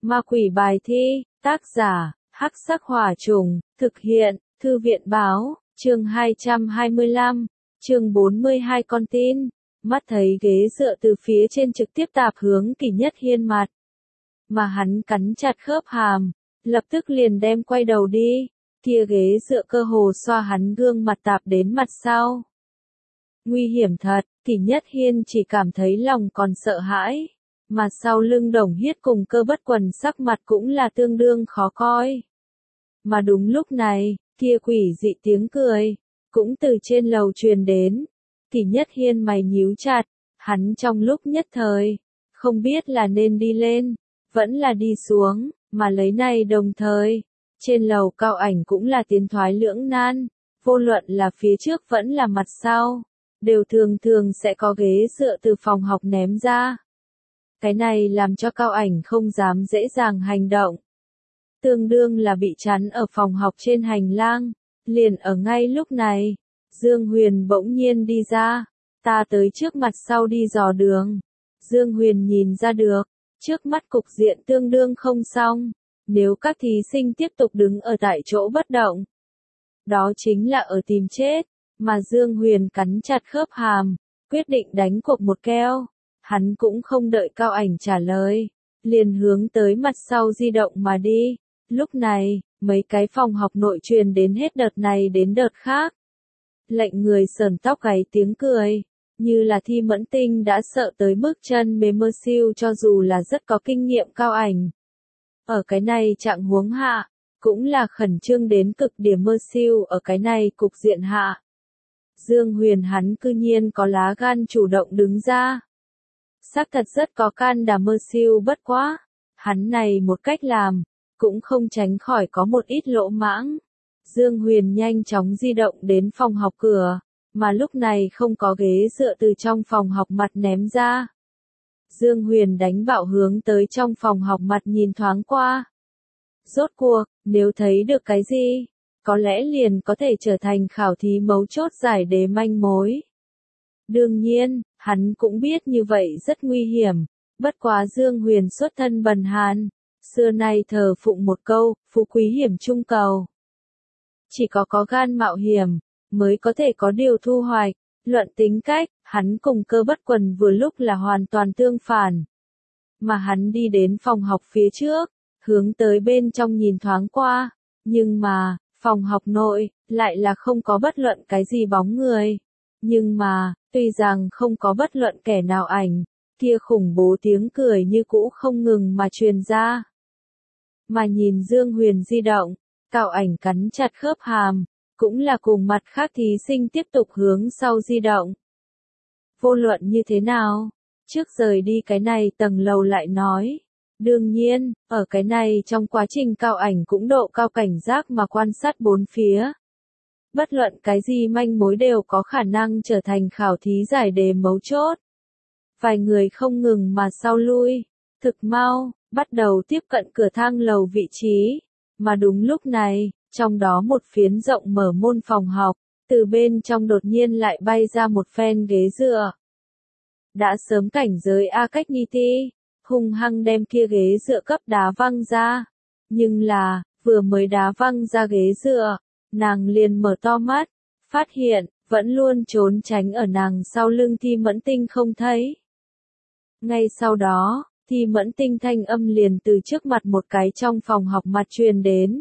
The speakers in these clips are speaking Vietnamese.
Ma quỷ bài thi, tác giả, Hắc Sắc Hỏa Trùng, thực hiện, Thư viện báo, chương 225, chương 42 con tin. Mắt thấy ghế dựa từ phía trên trực tiếp tạp hướng Kỷ Nhất Hiên mặt. Mà hắn cắn chặt khớp hàm, lập tức liền đem quay đầu đi, kia ghế dựa cơ hồ xoa hắn gương mặt tạp đến mặt sau. Nguy hiểm thật, Kỷ Nhất Hiên chỉ cảm thấy lòng còn sợ hãi, mà sau lưng Đồng Hiết cùng Cơ Bất Quần sắc mặt cũng là tương đương khó coi. Mà đúng lúc này, kia quỷ dị tiếng cười, cũng từ trên lầu truyền đến. Kỷ Nhất Hiên mày nhíu chặt, hắn trong lúc nhất thời, không biết là nên đi lên, vẫn là đi xuống, mà lấy này đồng thời, trên lầu Cao Ảnh cũng là tiến thoái lưỡng nan, vô luận là phía trước vẫn là mặt sau, đều thường thường sẽ có ghế dựa từ phòng học ném ra. Cái này làm cho Cao Ảnh không dám dễ dàng hành động. Tương đương là bị chắn ở phòng học trên hành lang, liền ở ngay lúc này, Dương Huyền bỗng nhiên đi ra, ta tới trước mặt sau đi dò đường. Dương Huyền nhìn ra được, trước mắt cục diện tương đương không xong, nếu các thí sinh tiếp tục đứng ở tại chỗ bất động, đó chính là ở tìm chết, mà Dương Huyền cắn chặt khớp hàm, quyết định đánh cuộc một keo. Hắn cũng không đợi Cao Ảnh trả lời, liền hướng tới mặt sau di động mà đi. Lúc này, mấy cái phòng học nội truyền đến hết đợt này đến đợt khác. Lệnh người sờn tóc gáy tiếng cười, như là Thi Mẫn Tinh đã sợ tới mức chân mềm mơ siêu cho dù là rất có kinh nghiệm Cao Ảnh. Ở cái này trạng huống hạ, cũng là khẩn trương đến cực điểm mơ siêu ở cái này cục diện hạ. Dương Huyền hắn cư nhiên có lá gan chủ động đứng ra. Xác thật rất có can đảm mơ siêu bất quá. Hắn này một cách làm, cũng không tránh khỏi có một ít lỗ mãng. Dương Huyền nhanh chóng di động đến phòng học cửa, mà lúc này không có ghế dựa từ trong phòng học mặt ném ra. Dương Huyền đánh bạo hướng tới trong phòng học mặt nhìn thoáng qua. Rốt cuộc, nếu thấy được cái gì, có lẽ liền có thể trở thành khảo thí mấu chốt giải đề manh mối. Đương nhiên, hắn cũng biết như vậy rất nguy hiểm, bất quá Dương Huyền xuất thân bần hàn, xưa nay thờ phụng một câu, phú quý hiểm trung cầu. Chỉ có gan mạo hiểm, mới có thể có điều thu hoạch. Luận tính cách, hắn cùng Cơ Bất Quần vừa lúc là hoàn toàn tương phản. Mà hắn đi đến phòng học phía trước, hướng tới bên trong nhìn thoáng qua, nhưng mà, phòng học nội, lại là không có bất luận cái gì bóng người. Nhưng mà, tuy rằng không có bất luận kẻ nào ảnh, kia khủng bố tiếng cười như cũ không ngừng mà truyền ra. Mà nhìn Dương Huyền di động, Cao Ảnh cắn chặt khớp hàm, cũng là cùng mặt khác thí sinh tiếp tục hướng sau di động. Vô luận như thế nào, trước rời đi cái này tầng lầu lại nói. Đương nhiên, ở cái này trong quá trình Cao Ảnh cũng độ cao cảnh giác mà quan sát bốn phía. Bất luận cái gì manh mối đều có khả năng trở thành khảo thí giải đề mấu chốt. Vài người không ngừng mà sau lui, thực mau, bắt đầu tiếp cận cửa thang lầu vị trí. Mà đúng lúc này, trong đó một phiến rộng mở môn phòng học, từ bên trong đột nhiên lại bay ra một phen ghế dựa. Đã sớm cảnh giới A Cách Ni Ti, hung hăng đem kia ghế dựa cấp đá văng ra. Nhưng là, vừa mới đá văng ra ghế dựa, nàng liền mở to mắt, phát hiện, vẫn luôn trốn tránh ở nàng sau lưng Thi Mẫn Tinh không thấy. Ngay sau đó, Thi Mẫn Tinh thanh âm liền từ trước mặt một cái trong phòng học mặt truyền đến.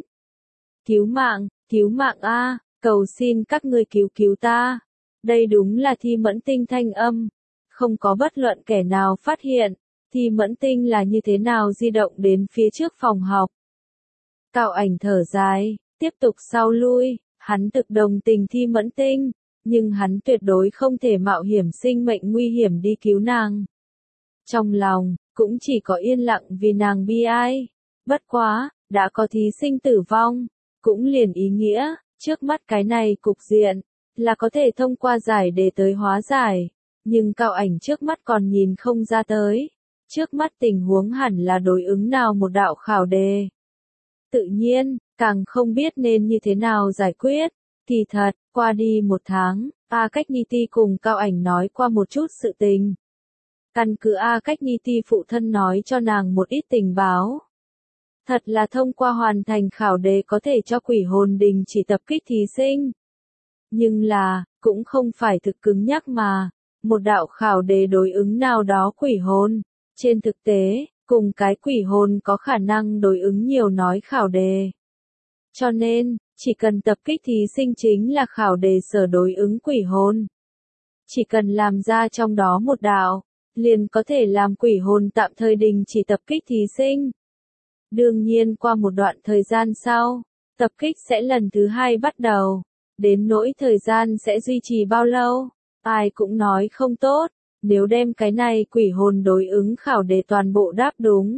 Cứu mạng a, cầu xin các ngươi cứu cứu ta. Đây đúng là Thi Mẫn Tinh thanh âm. Không có bất luận kẻ nào phát hiện, Thi Mẫn Tinh là như thế nào di động đến phía trước phòng học. Cao Ảnh thở dài, tiếp tục sau lui, hắn thực đồng tình Thi Mẫn Tinh, nhưng hắn tuyệt đối không thể mạo hiểm sinh mệnh nguy hiểm đi cứu nàng. Trong lòng, cũng chỉ có yên lặng vì nàng bi ai. Bất quá, đã có thí sinh tử vong, cũng liền ý nghĩa, trước mắt cái này cục diện, là có thể thông qua giải đề tới hóa giải. Nhưng Cao Ảnh trước mắt còn nhìn không ra tới. Trước mắt tình huống hẳn là đối ứng nào một đạo khảo đề. Tự nhiên, càng không biết nên như thế nào giải quyết. Kỳ thật, qua đi một tháng, A Cách Ni Ti cùng Cao Ảnh nói qua một chút sự tình. Căn cứ A Cách Ni Ti phụ thân nói cho nàng một ít tình báo. Thật là thông qua hoàn thành khảo đề có thể cho quỷ hồn đình chỉ tập kích thí sinh. Nhưng là, cũng không phải thực cứng nhắc mà, một đạo khảo đề đối ứng nào đó quỷ hồn. Trên thực tế, cùng cái quỷ hồn có khả năng đối ứng nhiều nói khảo đề. Cho nên, chỉ cần tập kích thí sinh chính là khảo đề sở đối ứng quỷ hồn. Chỉ cần làm ra trong đó một đạo, liền có thể làm quỷ hồn tạm thời đình chỉ tập kích thí sinh. Đương nhiên qua một đoạn thời gian sau, tập kích sẽ lần thứ hai bắt đầu. Đến nỗi thời gian sẽ duy trì bao lâu, ai cũng nói không tốt, nếu đem cái này quỷ hồn đối ứng khảo đề toàn bộ đáp đúng.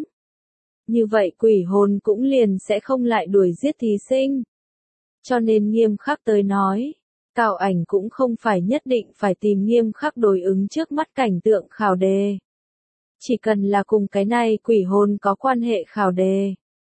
Như vậy quỷ hồn cũng liền sẽ không lại đuổi giết thí sinh. Cho nên nghiêm khắc tới nói, khảo ảnh cũng không phải nhất định phải tìm nghiêm khắc đối ứng trước mắt cảnh tượng khảo đề. Chỉ cần là cùng cái này quỷ hồn có quan hệ khảo đề,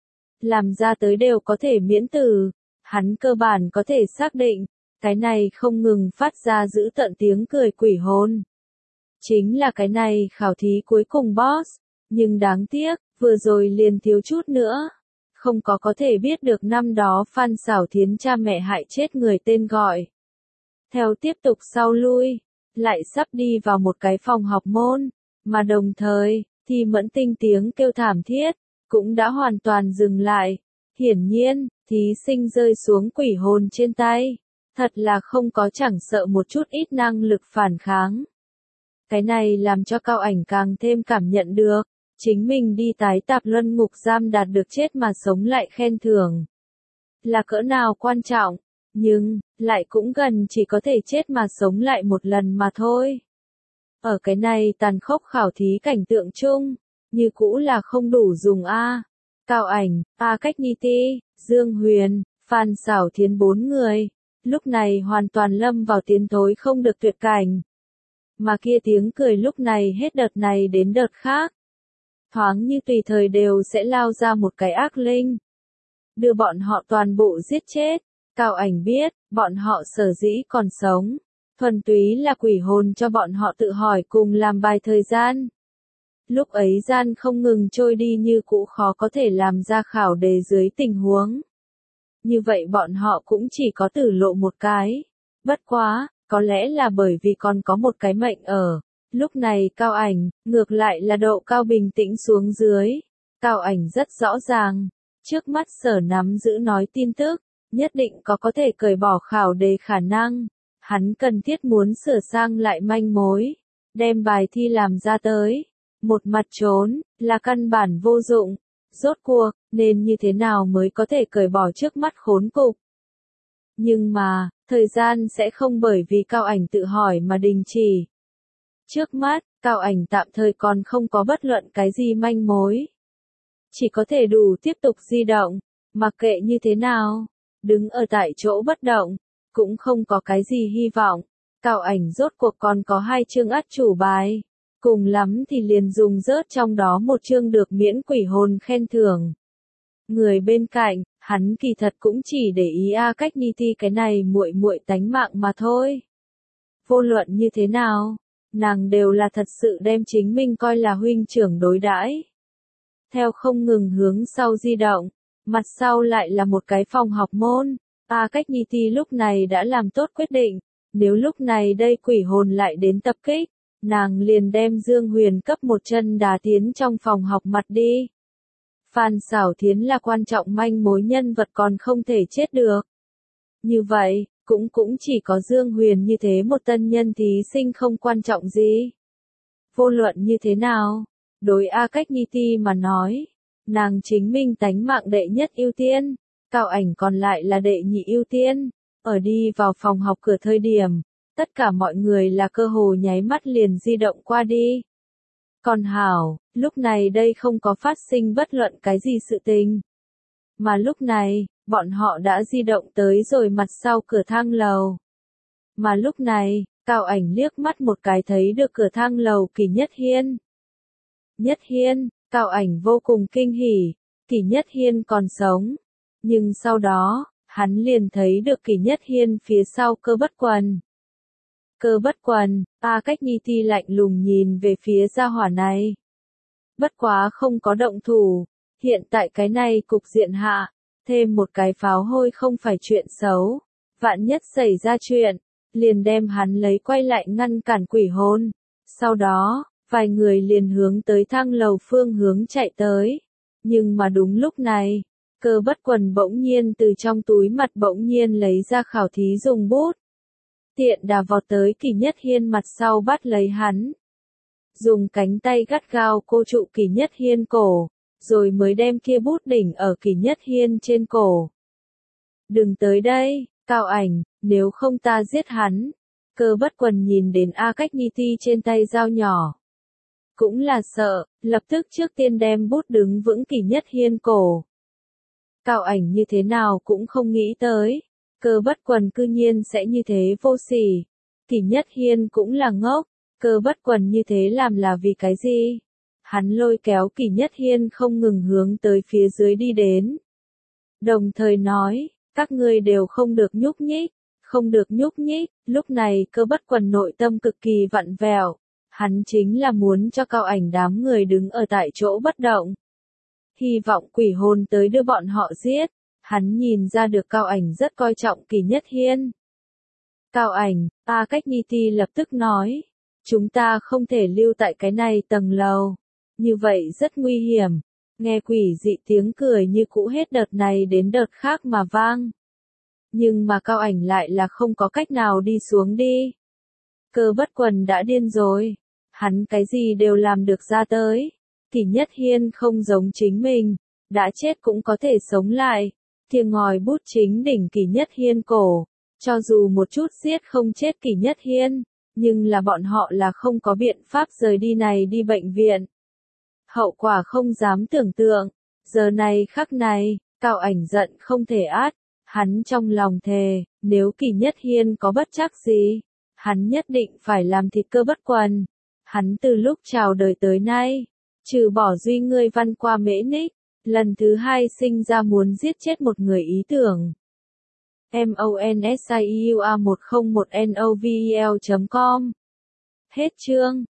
làm ra tới đều có thể miễn từ. Hắn cơ bản có thể xác định, cái này không ngừng phát ra giữ tận tiếng cười quỷ hồn. Chính là cái này khảo thí cuối cùng boss, nhưng đáng tiếc, vừa rồi liền thiếu chút nữa. Không có thể biết được năm đó Phan Xảo Thiến cha mẹ hại chết người tên gọi. Theo tiếp tục sau lui, lại sắp đi vào một cái phòng học môn, mà đồng thời, thì Mẫn Tinh tiếng kêu thảm thiết, cũng đã hoàn toàn dừng lại. Hiển nhiên, thí sinh rơi xuống quỷ hồn trên tay, thật là không có chẳng sợ một chút ít năng lực phản kháng. Cái này làm cho Cao Ảnh càng thêm cảm nhận được, chính mình đi tái tạp luân ngục giam đạt được chết mà sống lại khen thưởng. Là cỡ nào quan trọng, nhưng, lại cũng gần chỉ có thể chết mà sống lại một lần mà thôi. Ở cái này tàn khốc khảo thí cảnh tượng chung, như cũ là không đủ dùng a. Cao Ảnh, A Cách Ni Ti, Dương Huyền, Phan Xảo Thiến 4 người, lúc này hoàn toàn lâm vào tiến thối không được tuyệt cảnh. Mà kia tiếng cười lúc này hết đợt này đến đợt khác. Thoáng như tùy thời đều sẽ lao ra một cái ác linh. Đưa bọn họ toàn bộ giết chết. Cao Ảnh biết, bọn họ sở dĩ còn sống. Thuần túy là quỷ hồn cho bọn họ tự hỏi cùng làm bài thời gian. Lúc ấy gian không ngừng trôi đi như cũ khó có thể làm ra khảo đề dưới tình huống. Như vậy bọn họ cũng chỉ có tử lộ một cái. Bất quá, có lẽ là bởi vì còn có một cái mệnh ở. Lúc này Cao Ảnh, ngược lại là độ cao bình tĩnh xuống dưới. Cao Ảnh rất rõ ràng. Trước mắt sở nắm giữ nói tin tức, nhất định có thể cởi bỏ khảo đề khả năng. Hắn cần thiết muốn sửa sang lại manh mối. Đem bài thi làm ra tới. Một mặt trốn, là căn bản vô dụng. Rốt cuộc, nên như thế nào mới có thể cởi bỏ trước mắt khốn cục. Nhưng mà, thời gian sẽ không bởi vì Cao Ảnh tự hỏi mà đình chỉ. Trước mắt, Cao Ảnh tạm thời còn không có bất luận cái gì manh mối. Chỉ có thể đủ tiếp tục di động, mặc kệ như thế nào, đứng ở tại chỗ bất động, cũng không có cái gì hy vọng. Cao Ảnh rốt cuộc còn có 2 chương át chủ bài. Cùng lắm thì liền dùng rớt trong đó một chương được miễn quỷ hồn khen thưởng. Người bên cạnh, hắn kỳ thật cũng chỉ để ý A Cách Ni Ti cái này muội muội tánh mạng mà thôi. Vô luận như thế nào, nàng đều là thật sự đem chính mình coi là huynh trưởng đối đãi. Theo không ngừng hướng sau di động, mặt sau lại là một cái phòng học môn. A Cách Ni Ti lúc này đã làm tốt quyết định, nếu lúc này đây quỷ hồn lại đến tập kích, nàng liền đem Dương Huyền cấp một chân đá tiến trong phòng học mặt đi. Phan Xảo Thiến là quan trọng manh mối nhân vật còn không thể chết được. Như vậy, cũng chỉ có Dương Huyền như thế một tân nhân thí sinh không quan trọng gì. Vô luận như thế nào, đối A Cách Ni Ti mà nói, nàng chính mình tánh mạng đệ nhất ưu tiên, Cao Ảnh còn lại là đệ nhị ưu tiên. Ở đi vào phòng học cửa thời điểm, tất cả mọi người là cơ hồ nháy mắt liền di động qua đi. Còn hảo, lúc này đây không có phát sinh bất luận cái gì sự tình. Mà lúc này, bọn họ đã di động tới rồi mặt sau cửa thang lầu. Mà lúc này, Cao Ảnh liếc mắt một cái thấy được cửa thang lầu Kỷ Nhất Hiên. Nhất Hiên, Cao Ảnh vô cùng kinh hỉ, Kỷ Nhất Hiên còn sống. Nhưng sau đó, hắn liền thấy được Kỷ Nhất Hiên phía sau Cơ Bất Quần. Cơ Bất Quần, A Cách Ni Ti lạnh lùng nhìn về phía gia hỏa này. Bất quá không có động thủ, Hiện tại cái này cục diện hạ, thêm một cái pháo hôi không phải chuyện xấu. Vạn nhất xảy ra chuyện, liền đem hắn lấy quay lại ngăn cản quỷ hồn. Sau đó, vài người liền hướng tới thang lầu phương hướng chạy tới. Nhưng mà đúng lúc này, Cơ Bất Quần bỗng nhiên từ trong túi mặt bỗng nhiên lấy ra khảo thí dùng bút. Tiện đà vọt tới Kỷ Nhất Hiên mặt sau bắt lấy hắn. Dùng cánh tay gắt gao cô trụ Kỷ Nhất Hiên cổ, rồi mới đem kia bút đỉnh ở Kỷ Nhất Hiên trên cổ. Đừng tới đây, Cao Ảnh, nếu không ta giết hắn. Cơ Bất Quần nhìn đến A Cách Nhi Ti trên tay dao nhỏ. Cũng là sợ, lập tức trước tiên đem bút đứng vững Kỷ Nhất Hiên cổ. Cao Ảnh như thế nào cũng không nghĩ tới. Cơ Bất Quần cư nhiên sẽ như thế vô sỉ. Kỷ Nhất Hiên cũng là ngốc. Cơ Bất Quần như thế làm là vì cái gì? Hắn lôi kéo Kỷ Nhất Hiên không ngừng hướng tới phía dưới đi đến. Đồng thời nói, các ngươi đều không được nhúc nhích, không được nhúc nhích. Lúc này Cơ Bất Quần nội tâm cực kỳ vặn vẹo. Hắn chính là muốn cho Cao Ảnh đám người đứng ở tại chỗ bất động. Hy vọng quỷ hồn tới đưa bọn họ giết. Hắn nhìn ra được Cao Ảnh rất coi trọng Kỷ Nhất Hiên. Cao Ảnh, A Cách Nhi Ti lập tức nói. Chúng ta không thể lưu tại cái này tầng lầu. Như vậy rất nguy hiểm. Nghe quỷ dị tiếng cười như cũ hết đợt này đến đợt khác mà vang. Nhưng mà Cao Ảnh lại là không có cách nào đi xuống đi. Cơ Bất Quần đã điên rồi. Hắn cái gì đều làm được ra tới. Kỷ Nhất Hiên không giống chính mình. Đã chết cũng có thể sống lại. Thiêng ngòi bút chính đỉnh Kỷ Nhất Hiên cổ. Cho dù một chút giết không chết Kỷ Nhất Hiên. Nhưng là bọn họ là không có biện pháp rời đi này đi bệnh viện. Hậu quả không dám tưởng tượng. Giờ này khắc này, Cao Ảnh giận không thể át. Hắn trong lòng thề, nếu Kỷ Nhất Hiên có bất trắc gì, hắn nhất định phải làm thịt Cơ Bất Quần. Hắn từ lúc chào đời tới nay, trừ bỏ duy ngươi văn qua mễ ních, lần thứ hai sinh ra muốn giết chết một người ý tưởng. MONSIUA101NOVEL.com Hết chương.